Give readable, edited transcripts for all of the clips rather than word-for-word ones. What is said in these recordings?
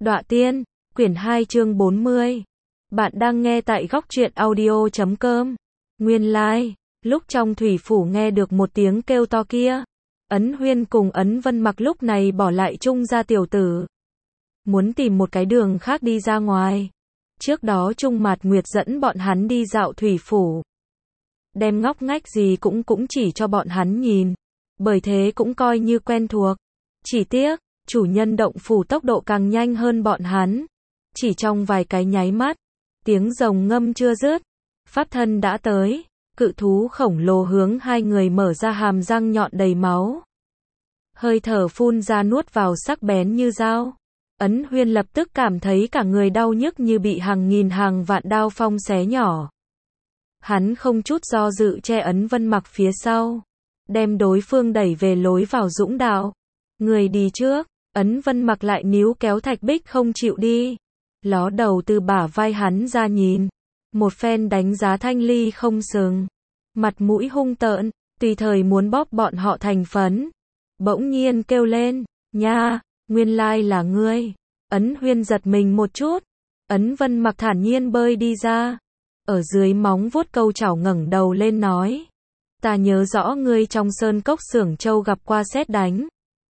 Đọa Tiên, quyển 2 chương 40. Bạn đang nghe tại góc truyện audio.com. Nguyên lai, lúc trong thủy phủ nghe được một tiếng kêu to kia, Ấn Huyên cùng Ấn Vân Mặc lúc này bỏ lại Trung gia tiểu tử, muốn tìm một cái đường khác đi ra ngoài. Trước đó Trung Mạt Nguyệt dẫn bọn hắn đi dạo thủy phủ, đem ngóc ngách gì cũng chỉ cho bọn hắn nhìn, bởi thế cũng coi như quen thuộc. Chỉ tiếc, chủ nhân động phủ tốc độ càng nhanh hơn bọn hắn. Chỉ trong vài cái nháy mắt, tiếng rồng ngâm chưa dứt, pháp thân đã tới. Cự thú khổng lồ hướng hai người mở ra hàm răng nhọn đầy máu, hơi thở phun ra nuốt vào sắc bén như dao. Ấn Huyên lập tức cảm thấy cả người đau nhức như bị hàng nghìn hàng vạn đao phong xé nhỏ. Hắn không chút do dự che Ấn Vân Mặc phía sau, đem đối phương đẩy về lối vào dũng đạo. Người đi trước. Ấn Vân Mặc lại níu kéo Thạch Bích không chịu đi, ló đầu từ bả vai hắn ra nhìn, một phen đánh giá Thanh Ly không sừng, mặt mũi hung tợn, tùy thời muốn bóp bọn họ thành phấn. Bỗng nhiên kêu lên, nha, nguyên lai là ngươi. Ấn Huyên giật mình một chút. Ấn Vân Mặc thản nhiên bơi đi ra, ở dưới móng vuốt câu chảo ngẩng đầu lên nói, ta nhớ rõ ngươi trong sơn cốc Xưởng Châu gặp qua sét đánh.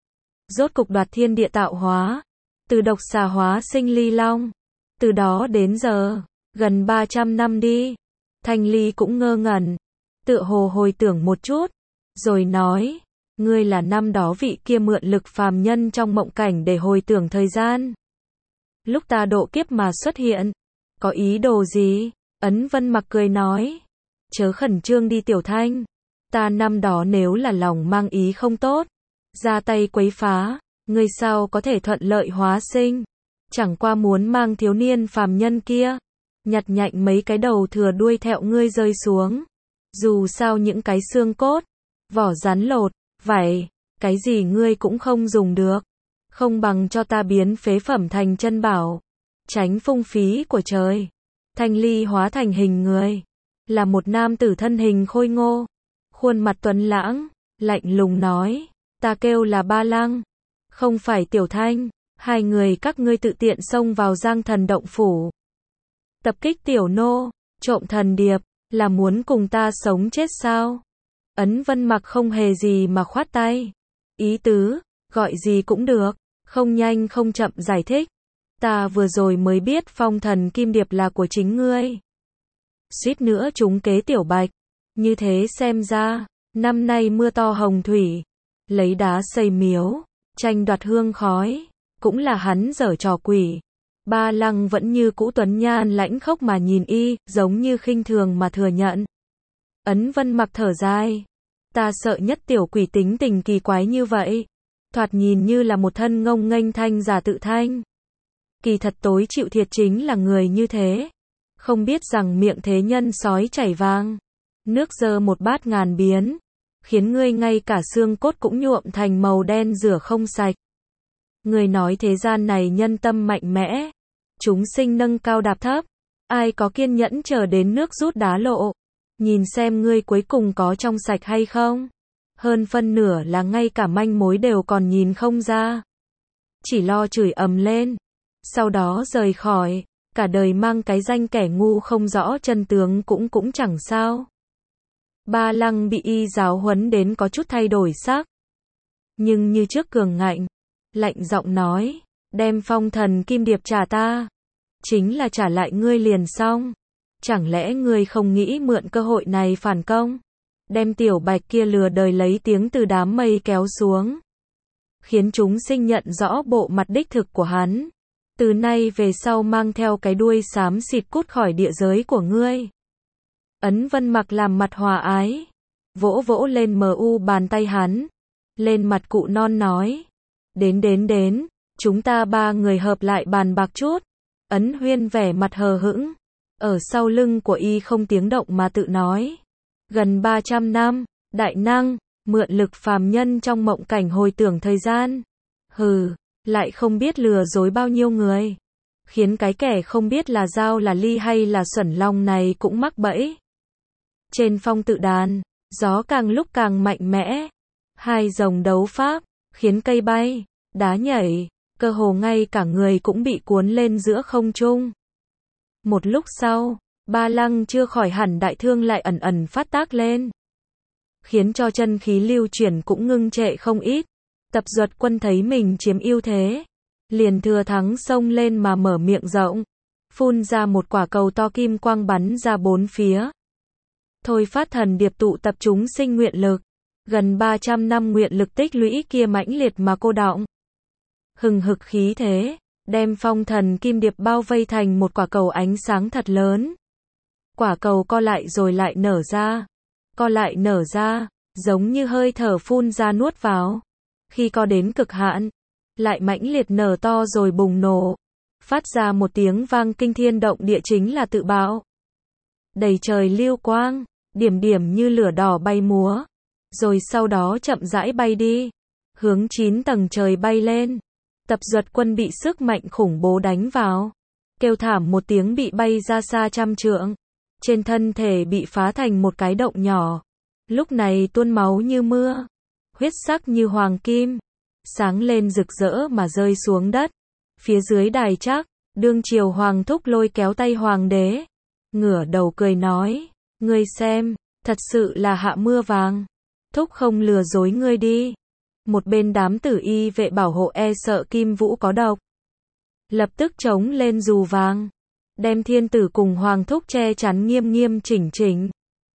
Rốt cục đoạt thiên địa tạo hóa, từ độc xà hóa sinh ly long. Từ đó đến giờ, gần 300 năm đi. Thanh Ly cũng ngơ ngẩn, tựa hồ hồi tưởng một chút, rồi nói, ngươi là năm đó vị kia mượn lực phàm nhân trong mộng cảnh để hồi tưởng thời gian. Lúc ta độ kiếp mà xuất hiện, có ý đồ gì? Ấn Vân Mặc cười nói, chớ khẩn trương đi Tiểu Thanh, ta năm đó nếu là lòng mang ý không tốt, ra tay quấy phá, ngươi sao có thể thuận lợi hóa sinh? Chẳng qua muốn mang thiếu niên phàm nhân kia, nhặt nhạnh mấy cái đầu thừa đuôi thẹo ngươi rơi xuống. Dù sao những cái xương cốt, vỏ rắn lột, vảy, cái gì ngươi cũng không dùng được. Không bằng cho ta biến phế phẩm thành chân bảo, tránh phung phí của trời. Thanh Ly hóa thành hình người, là một nam tử thân hình khôi ngô, khuôn mặt tuấn lãng, lạnh lùng nói, ta kêu là Ba Lăng, không phải Tiểu Thanh. Hai người các ngươi tự tiện xông vào Giang Thần động phủ, tập kích tiểu nô, trộm thần điệp, là muốn cùng ta sống chết sao? Ấn Vân Mặc không hề gì mà khoát tay, ý tứ, gọi gì cũng được, không nhanh không chậm giải thích. Ta vừa rồi mới biết phong thần kim điệp là của chính ngươi, suýt nữa trúng kế Tiểu Bạch. Như thế xem ra, năm nay mưa to hồng thủy, lấy đá xây miếu, tranh đoạt hương khói, cũng là hắn giở trò quỷ. Ba Lăng vẫn như cũ tuấn nhan lãnh khốc mà nhìn y, giống như khinh thường mà thừa nhận. Ấn Vân Mặc thở dài, ta sợ nhất tiểu quỷ tính tình kỳ quái như vậy, thoạt nhìn như là một thân ngông nghênh thanh giả tự thanh. Kỳ thật tối chịu thiệt chính là người như thế, không biết rằng miệng thế nhân sói chảy vang, nước dơ một bát ngàn biến, khiến ngươi ngay cả xương cốt cũng nhuộm thành màu đen rửa không sạch. Người nói thế gian này nhân tâm mạnh mẽ, chúng sinh nâng cao đạp thấp, ai có kiên nhẫn chờ đến nước rút đá lộ, nhìn xem ngươi cuối cùng có trong sạch hay không. Hơn phân nửa là ngay cả manh mối đều còn nhìn không ra, chỉ lo chửi ầm lên, sau đó rời khỏi, cả đời mang cái danh kẻ ngu không rõ chân tướng cũng chẳng sao. Ba Lăng bị y giáo huấn đến có chút thay đổi sắc, nhưng như trước cường ngạnh, lạnh giọng nói, đem phong thần kim điệp trả ta, chính là trả lại ngươi liền xong. Chẳng lẽ ngươi không nghĩ mượn cơ hội này phản công, đem Tiểu Bạch kia lừa đời lấy tiếng từ đám mây kéo xuống, khiến chúng sinh nhận rõ bộ mặt đích thực của hắn, từ nay về sau mang theo cái đuôi xám xịt cút khỏi địa giới của ngươi. Ấn Vân Mặc làm mặt hòa ái, vỗ vỗ lên bàn tay hắn, lên mặt cụ non nói, đến, chúng ta ba người hợp lại bàn bạc chút. Ấn Huyên vẻ mặt hờ hững, ở sau lưng của y không tiếng động mà tự nói, gần 300 năm, đại năng, mượn lực phàm nhân trong mộng cảnh hồi tưởng thời gian. Hừ, lại không biết lừa dối bao nhiêu người, khiến cái kẻ không biết là dao là ly hay là xuẩn long này cũng mắc bẫy. Trên phong tự đàn, gió càng lúc càng mạnh mẽ, hai rồng đấu pháp, khiến cây bay, đá nhảy, cơ hồ ngay cả người cũng bị cuốn lên giữa không trung. Một lúc sau, Ba Lăng chưa khỏi hẳn đại thương lại ẩn ẩn phát tác lên, khiến cho chân khí lưu chuyển cũng ngưng trệ không ít. Tập Duật Quân thấy mình chiếm ưu thế, liền thừa thắng xông lên mà mở miệng rộng, phun ra một quả cầu to kim quang bắn ra bốn phía. Thôi phát thần điệp tụ tập chúng sinh nguyện lực, gần 300 năm nguyện lực tích lũy kia mãnh liệt mà cô đọng. Hừng hực khí thế, đem phong thần kim điệp bao vây thành một quả cầu ánh sáng thật lớn. Quả cầu co lại rồi lại nở ra, co lại nở ra, giống như hơi thở phun ra nuốt vào. Khi co đến cực hạn, lại mãnh liệt nở to rồi bùng nổ, phát ra một tiếng vang kinh thiên động địa chính là tự bạo. Đầy trời lưu quang, điểm điểm như lửa đỏ bay múa, rồi sau đó chậm rãi bay đi, hướng 9 tầng trời bay lên. Tập Duật Quân bị sức mạnh khủng bố đánh vào, kêu thảm một tiếng bị bay ra xa trăm trượng, trên thân thể bị phá thành một cái động nhỏ, lúc này tuôn máu như mưa, huyết sắc như hoàng kim, sáng lên rực rỡ mà rơi xuống đất. Phía dưới đài trác, đương triều hoàng thúc lôi kéo tay hoàng đế, ngửa đầu cười nói, ngươi xem, thật sự là hạ mưa vàng, thúc không lừa dối ngươi đi. Một bên đám tử y vệ bảo hộ e sợ Kim Vũ có độc, lập tức chống lên dù vàng, đem thiên tử cùng hoàng thúc che chắn nghiêm nghiêm chỉnh chỉnh.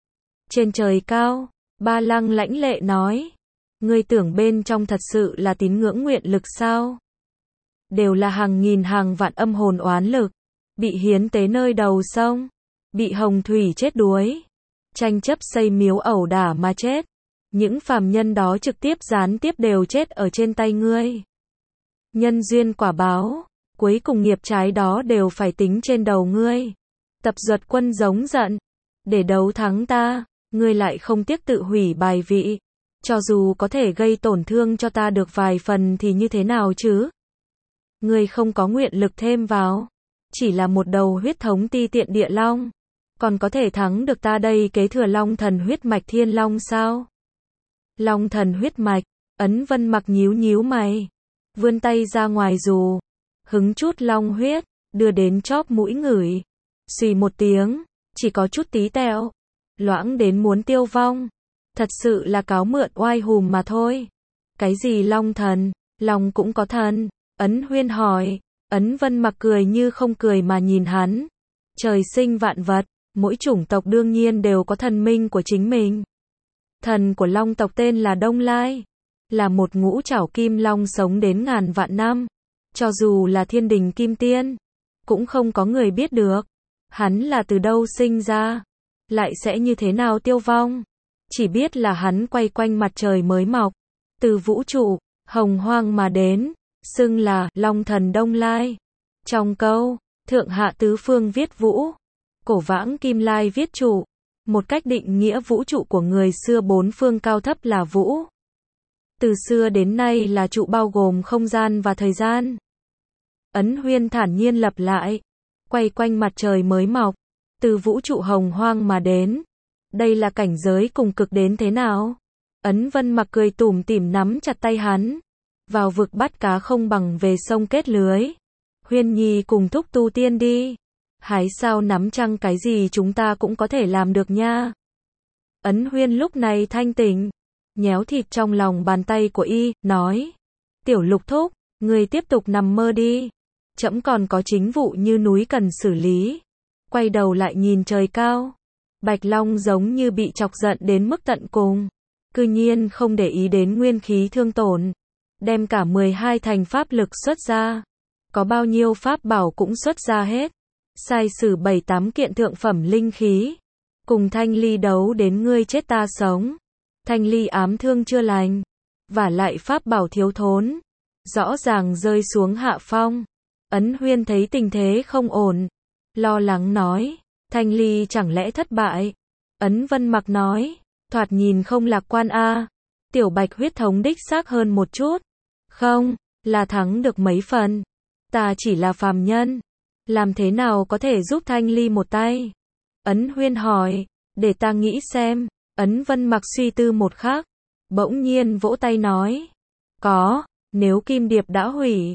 Trên trời cao, Ba Lăng lãnh lệ nói, ngươi tưởng bên trong thật sự là tín ngưỡng nguyện lực sao? Đều là hàng nghìn hàng vạn âm hồn oán lực, bị hiến tế nơi đầu sông, bị hồng thủy chết đuối, tranh chấp xây miếu ẩu đả mà chết. Những phàm nhân đó trực tiếp gián tiếp đều chết ở trên tay ngươi. Nhân duyên quả báo, cuối cùng nghiệp trái đó đều phải tính trên đầu ngươi. Tập Duật Quân giống giận, để đấu thắng ta, ngươi lại không tiếc tự hủy bài vị, cho dù có thể gây tổn thương cho ta được vài phần thì như thế nào chứ? Ngươi không có nguyện lực thêm vào, chỉ là một đầu huyết thống ti tiện địa long, còn có thể thắng được ta đây kế thừa long thần huyết mạch thiên long sao? Long thần huyết mạch, Ấn Vân Mặc nhíu nhíu mày, vươn tay ra ngoài dù, hứng chút long huyết, đưa đến chóp mũi ngửi, xì một tiếng, chỉ có chút tí tẹo, loãng đến muốn tiêu vong, thật sự là cáo mượn oai hùm mà thôi. Cái gì long thần, long cũng có thần, Ấn Huyên hỏi. Ấn Vân Mặc cười như không cười mà nhìn hắn, trời sinh vạn vật, mỗi chủng tộc đương nhiên đều có thần minh của chính mình. Thần của long tộc tên là Đông Lai, là một ngũ trảo kim long sống đến ngàn vạn năm, cho dù là thiên đình kim tiên, cũng không có người biết được, hắn là từ đâu sinh ra, lại sẽ như thế nào tiêu vong, chỉ biết là hắn quay quanh mặt trời mới mọc, từ vũ trụ, hồng hoang mà đến, xưng là Long Thần Đông Lai. Trong câu, Thượng Hạ Tứ Phương viết vũ, Cổ Vãng Kim Lai viết trụ, một cách định nghĩa vũ trụ của người xưa bốn phương cao thấp là vũ. Từ xưa đến nay là trụ bao gồm không gian và thời gian. Ấn Huyên thản nhiên lặp lại, quay quanh mặt trời mới mọc, từ vũ trụ hồng hoang mà đến. Đây là cảnh giới cùng cực đến thế nào? Ấn Vân Mặc cười tủm tỉm nắm chặt tay hắn. Vào vực bắt cá không bằng về sông kết lưới. Huyên Nhi cùng thúc tu tiên đi. Hái sao nắm trăng cái gì chúng ta cũng có thể làm được nha. Ấn Huyên lúc này thanh tỉnh, nhéo thịt trong lòng bàn tay của y, nói. Tiểu Lục thúc, người tiếp tục nằm mơ đi. Trẫm còn có chính vụ như núi cần xử lý. Quay đầu lại nhìn trời cao. Bạch Long giống như bị chọc giận đến mức tận cùng. Cư nhiên không để ý đến nguyên khí thương tổn. Đem cả 12 thành pháp lực xuất ra. Có bao nhiêu pháp bảo cũng xuất ra hết. Sai sử 7-8 kiện thượng phẩm linh khí. Cùng Thanh Ly đấu đến ngươi chết ta sống. Thanh Ly ám thương chưa lành. Vả lại pháp bảo thiếu thốn. Rõ ràng rơi xuống hạ phong. Ấn Huyên thấy tình thế không ổn. Lo lắng nói. Thanh Ly chẳng lẽ thất bại? Ấn Vân Mặc nói. Thoạt nhìn không lạc quan a. Tiểu Bạch huyết thống đích xác hơn một chút. Không, là thắng được mấy phần. Ta chỉ là phàm nhân. Làm thế nào có thể giúp Thanh Ly một tay? Ấn Huyên hỏi. Để ta nghĩ xem. Ấn Vân Mặc suy tư một khắc. Bỗng nhiên vỗ tay nói. Có, nếu Kim Điệp đã hủy.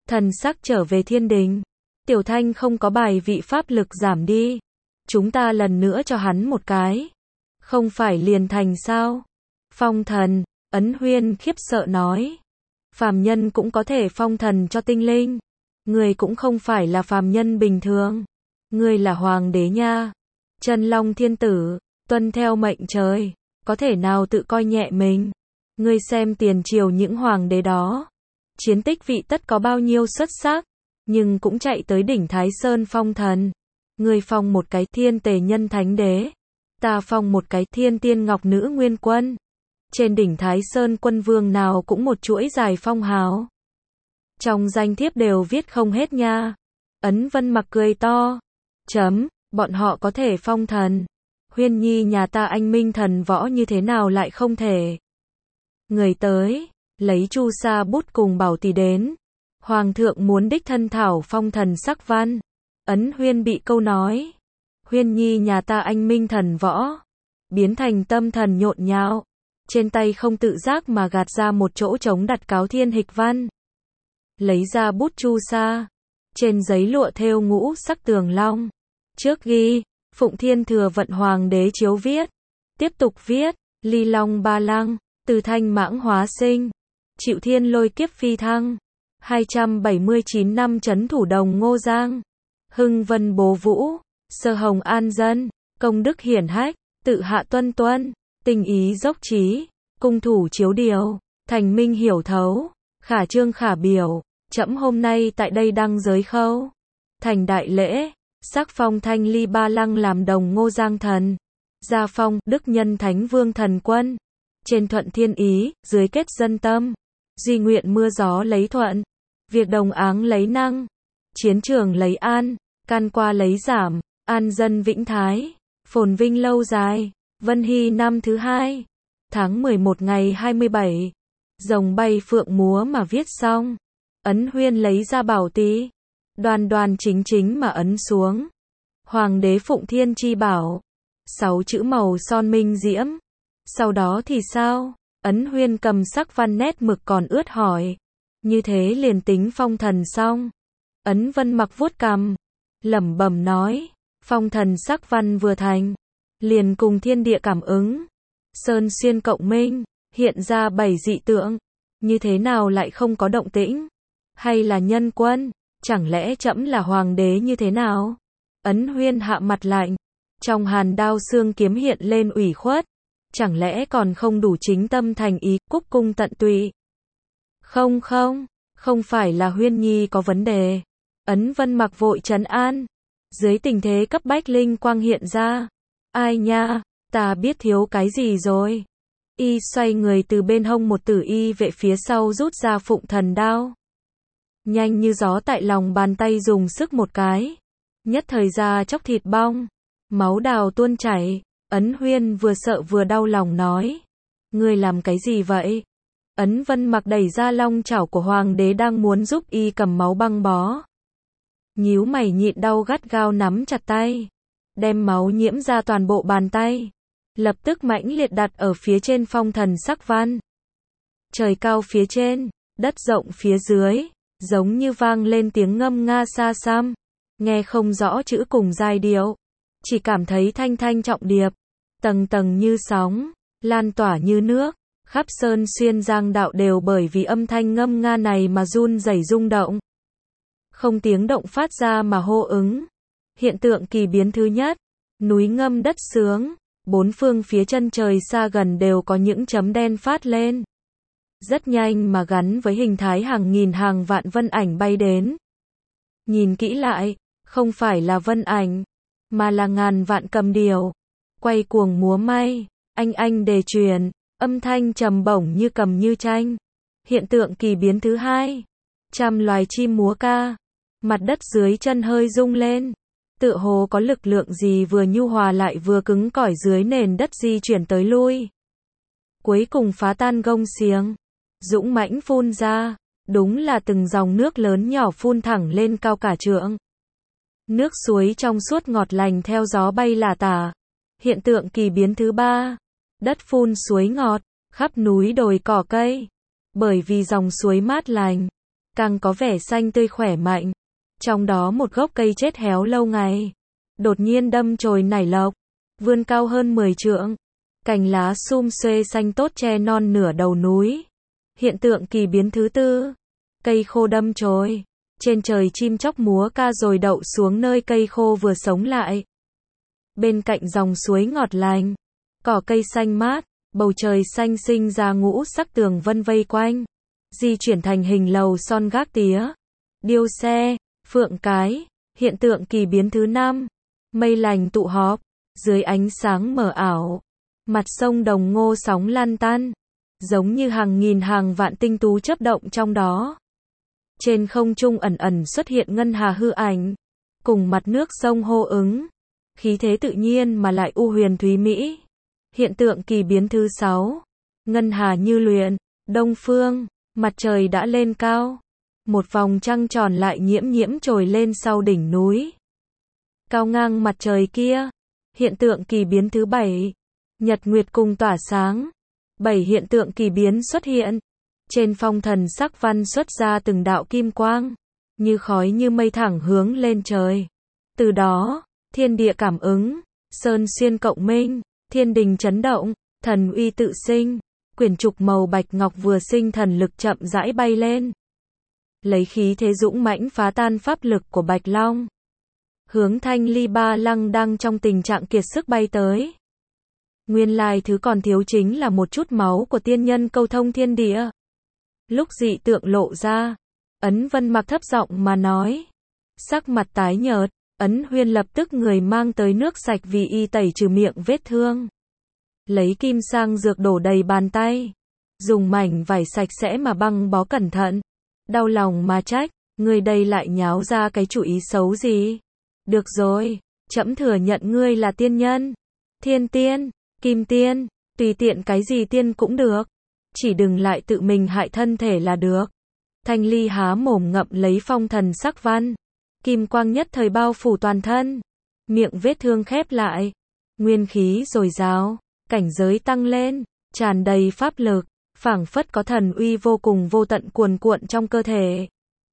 thần sắc trở về thiên đình. Tiểu Thanh không có bài vị pháp lực giảm đi. Chúng ta lần nữa cho hắn một cái. Không phải liền thành sao? Phong thần, Ấn Huyên khiếp sợ nói. Phàm nhân cũng có thể phong thần cho tinh linh. Người cũng không phải là phàm nhân bình thường. Người là hoàng đế nha. Chân Long thiên tử, tuân theo mệnh trời. Có thể nào tự coi nhẹ mình? Ngươi xem tiền triều những hoàng đế đó. Chiến tích vị tất có bao nhiêu xuất sắc. Nhưng cũng chạy tới đỉnh Thái Sơn phong thần. Ngươi phong một cái thiên tề nhân thánh đế. Ta phong một cái thiên tiên ngọc nữ nguyên quân. Trên đỉnh Thái Sơn quân vương nào cũng một chuỗi dài phong hào. Trong danh thiếp đều viết không hết nha. Ấn Vân Mặc cười to. Bọn họ có thể phong thần. Huyên nhi nhà ta anh minh thần võ như thế nào lại không thể. Người tới, lấy chu sa bút cùng bảo tỷ đến. Hoàng thượng muốn đích thân thảo phong thần sắc văn. Ấn Huyên bị câu nói. Huyên nhi nhà ta anh minh thần võ. Biến thành tâm thần nhộn nhạo. Trên tay không tự giác mà gạt ra một chỗ trống đặt cáo thiên hịch văn. Lấy ra bút chu sa. Trên giấy lụa thêu ngũ sắc tường long. Trước ghi, Phụng Thiên Thừa Vận Hoàng đế chiếu viết. Tiếp tục viết, Ly Long Ba Lăng, Từ Thanh Mãng Hóa Sinh, Chịu Thiên Lôi Kiếp Phi Thăng, 279 năm trấn thủ Đồng Ngô Giang, Hưng Vân Bố Vũ, Sơ Hồng An Dân, Công Đức Hiển Hách, Tự Hạ Tuân Tuân, Tình Ý Dốc Trí, Cung Thủ Chiếu Điều, Thành Minh Hiểu Thấu, Khả Trương Khả Biểu, trẫm hôm nay tại đây đăng giới khâu. Thành đại lễ. Sắc phong Thanh Ly Ba Lăng làm Đồng Ngô Giang thần. Gia phong Đức Nhân Thánh Vương thần quân. Trên thuận thiên ý, dưới kết dân tâm. Duy nguyện mưa gió lấy thuận. Việc đồng áng lấy năng. Chiến trường lấy an. Can qua lấy giảm. An dân vĩnh thái. Phồn vinh lâu dài. Vân Hy năm thứ 2. Tháng 11 ngày 27. Rồng bay phượng múa mà viết xong. Ấn Huyên lấy ra bảo tí. Đoan đoan chính chính mà ấn xuống. Hoàng đế Phụng Thiên chi bảo. 6 chữ màu son minh diễm. Sau đó thì sao? Ấn Huyên cầm sắc văn nét mực còn ướt hỏi. Như thế liền tính phong thần xong. Ấn Vân Mặc vuốt cằm. Lẩm bẩm nói. Phong thần sắc văn vừa thành. Liền cùng thiên địa cảm ứng. Sơn xuyên cộng minh. Hiện ra 7 dị tượng. Như thế nào lại không có động tĩnh? Hay là nhân quân? Chẳng lẽ trẫm là hoàng đế như thế nào? Ấn Huyên hạ mặt lạnh. Trong hàn đao xương kiếm hiện lên ủy khuất. Chẳng lẽ còn không đủ chính tâm thành ý, cúc cung tận tụy? Không phải là Huyên nhi có vấn đề. Ấn Vân Mặc vội trấn an. Dưới tình thế cấp bách linh quang hiện ra. Ai nha, ta biết thiếu cái gì rồi. Y xoay người từ bên hông một tử y vệ phía sau rút ra phụng thần đao. Nhanh như gió tại lòng bàn tay dùng sức một cái. Nhất thời ra chóc thịt bong. Máu đào tuôn chảy. Ấn Huyên vừa sợ vừa đau lòng nói. Ngươi làm cái gì vậy? Ấn Vân Mặc đẩy ra long chảo của hoàng đế đang muốn giúp y cầm máu băng bó. Nhíu mày nhịn đau gắt gao nắm chặt tay. Đem máu nhiễm ra toàn bộ bàn tay. Lập tức mãnh liệt đặt ở phía trên phong thần sắc văn. Trời cao phía trên, đất rộng phía dưới. Giống như vang lên tiếng ngâm nga xa xăm. Nghe không rõ chữ cùng giai điệu. Chỉ cảm thấy thanh thanh trọng điệp. Tầng tầng như sóng. Lan tỏa như nước. Khắp sơn xuyên giang đạo đều bởi vì âm thanh ngâm nga này mà run rẩy rung động. Không tiếng động phát ra mà hô ứng. Hiện tượng kỳ biến thứ nhất. Núi ngâm đất sướng. Bốn phương phía chân trời xa gần đều có những chấm đen phát lên. Rất nhanh mà gắn với hình thái hàng nghìn hàng vạn vân ảnh bay đến. Nhìn kỹ lại, không phải là vân ảnh, mà là ngàn vạn cầm điểu. Quay cuồng múa may, anh đề truyền, âm thanh trầm bổng như cầm như tranh. Hiện tượng kỳ biến thứ hai. Trăm loài chim múa ca. Mặt đất dưới chân hơi rung lên. Tựa hồ có lực lượng gì vừa nhu hòa lại vừa cứng cỏi dưới nền đất di chuyển tới lui. Cuối cùng phá tan gông xiềng. Dũng mãnh phun ra. Đúng là từng dòng nước lớn nhỏ phun thẳng lên cao cả trượng. Nước suối trong suốt ngọt lành theo gió bay lả tả. Hiện tượng kỳ biến thứ ba. Đất phun suối ngọt, khắp núi đồi cỏ cây. Bởi vì dòng suối mát lành, càng có vẻ xanh tươi khỏe mạnh. Trong đó một gốc cây chết héo lâu ngày, đột nhiên đâm chồi nảy lộc, vươn cao hơn 10 trượng. Cành lá sum xuê xanh tốt che non nửa đầu núi. Hiện tượng kỳ biến thứ tư, cây khô đâm chồi. Trên trời chim chóc múa ca rồi đậu xuống nơi cây khô vừa sống lại. Bên cạnh dòng suối ngọt lành, cỏ cây xanh mát, bầu trời xanh sinh ra ngũ sắc tường vân vây quanh, di chuyển thành hình lầu son gác tía, điêu xe, phượng cái. Hiện tượng kỳ biến thứ năm, mây lành tụ họp, dưới ánh sáng mờ ảo, mặt sông Đồng Ngô sóng lan tan, giống như hàng nghìn hàng vạn tinh tú chớp động trong đó. Trên không trung ẩn ẩn xuất hiện ngân hà hư ảnh, cùng mặt nước sông hô ứng, khí thế tự nhiên mà lại u huyền thúy mỹ. Hiện tượng kỳ biến thứ sáu, ngân hà như luyện, đông phương, mặt trời đã lên cao, một vòng trăng tròn lại nhiễm nhiễm trồi lên sau đỉnh núi, cao ngang mặt trời kia. Hiện tượng kỳ biến thứ bảy, nhật nguyệt cùng tỏa sáng. 7 hiện tượng kỳ biến xuất hiện. Trên phong thần sắc văn xuất ra từng đạo kim quang, như khói như mây thẳng hướng lên trời. Từ đó, thiên địa cảm ứng, sơn xuyên cộng minh, thiên đình chấn động, thần uy tự sinh. Quyển trục màu bạch ngọc vừa sinh thần lực chậm rãi bay lên, lấy khí thế dũng mãnh phá tan pháp lực của Bạch Long, hướng Thanh Ly Ba Lăng đang trong tình trạng kiệt sức bay tới. Nguyên lai thứ còn thiếu chính là một chút máu của tiên nhân câu thông thiên địa. Lúc dị tượng lộ ra, Ấn Vân Mặc thấp giọng mà nói, sắc mặt tái nhợt. Ấn Huyên lập tức người mang tới nước sạch vì y tẩy trừ miệng vết thương, lấy kim sang dược đổ đầy bàn tay, dùng mảnh vải sạch sẽ mà băng bó cẩn thận. Đau lòng mà trách, ngươi đây lại nháo ra cái chủ ý xấu gì? Được rồi, trẫm thừa nhận ngươi là tiên nhân, thiên tiên, kim tiên, tùy tiện cái gì tiên cũng được, chỉ đừng lại tự mình hại thân thể là được. Thanh Ly há mồm ngậm lấy phong thần sắc văn, kim quang nhất thời bao phủ toàn thân, miệng vết thương khép lại, nguyên khí dồi dào, cảnh giới tăng lên, tràn đầy pháp lực, phảng phất có thần uy vô cùng vô tận cuồn cuộn trong cơ thể.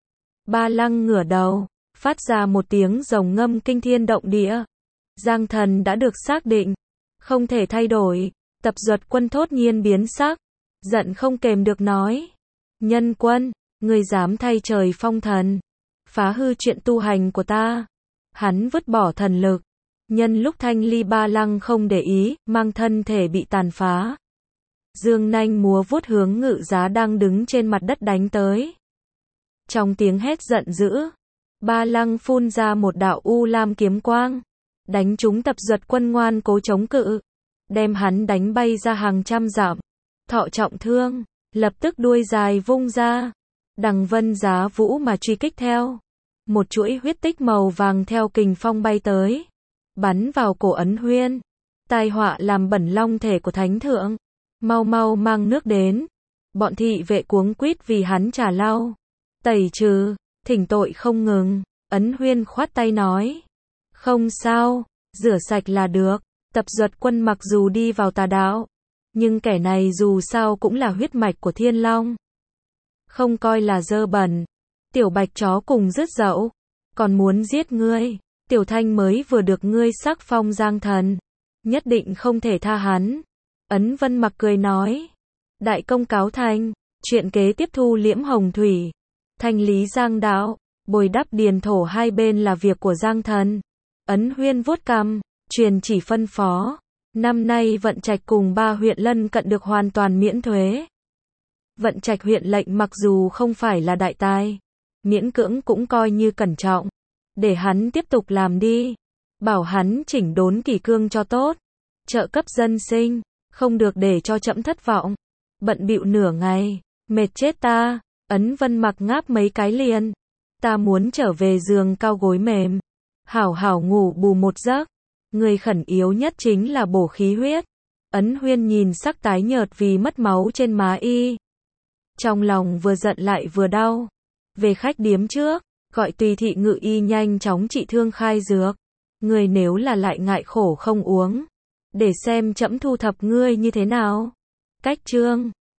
Ba Lăng ngửa đầu, phát ra một tiếng rồng ngâm kinh thiên động địa. Giang thần đã được xác định, không thể thay đổi. Tập Duật Quân thốt nhiên biến sắc, giận không kềm được nói: Nhân Quân, ngươi dám thay trời phong thần, phá hư chuyện tu hành của ta. Hắn vứt bỏ thần lực, nhân lúc Thanh Ly Ba Lăng không để ý, mang thân thể bị tàn phá, dương nanh múa vuốt hướng Ngự Giá đang đứng trên mặt đất đánh tới. Trong tiếng hét giận dữ, Ba Lăng phun ra một đạo u lam kiếm quang, đánh trúng Tập Duật Quân ngoan cố chống cự, đem hắn đánh bay ra hàng trăm dặm. Thọ trọng thương, lập tức đuôi dài vung ra, đằng vân giá vũ mà truy kích theo. Một chuỗi huyết tích màu vàng theo kình phong bay tới, bắn vào cổ Ấn Huyên. Tai họa làm bẩn long thể của thánh thượng, mau mau mang nước đến. Bọn thị vệ cuống quýt vì hắn trả lau, tẩy trừ, thỉnh tội không ngừng. Ấn Huyên khoát tay nói: Không sao, rửa sạch là được. Tập Duật Quân mặc dù đi vào tà đạo, nhưng kẻ này dù sao cũng là huyết mạch của Thiên Long, không coi là dơ bẩn. Tiểu bạch chó cùng rứt dậu, còn muốn giết ngươi. Tiểu Thanh mới vừa được ngươi sắc phong giang thần, nhất định không thể tha hắn. Ấn Vân Mặc cười nói: Đại công cáo thành, chuyện kế tiếp thu liễm hồng thủy, thanh lý giang đạo, bồi đắp điền thổ hai bên là việc của giang thần. Ấn Huyên vuốt cằm, truyền chỉ phân phó: Năm nay Vận Trạch cùng 3 huyện lân cận được hoàn toàn miễn thuế. Vận Trạch huyện lệnh mặc dù không phải là đại tài, miễn cưỡng cũng coi như cẩn trọng, để hắn tiếp tục làm đi. Bảo hắn chỉnh đốn kỷ cương cho tốt, trợ cấp dân sinh, không được để cho trẫm thất vọng. Bận bịu nửa ngày, mệt chết ta. Ấn Vân Mặc ngáp mấy cái liền: Ta muốn trở về giường cao gối mềm, hảo hảo ngủ bù một giấc. Người khẩn yếu nhất chính là bổ khí huyết. Ấn Huyên nhìn sắc tái nhợt vì mất máu trên má y, trong lòng vừa giận lại vừa đau. Về khách điếm trước, gọi Tùy thị ngự y nhanh chóng trị thương khai dược. Ngươi nếu là lại ngại khổ không uống, để xem trẫm thu thập ngươi như thế nào. Cách chương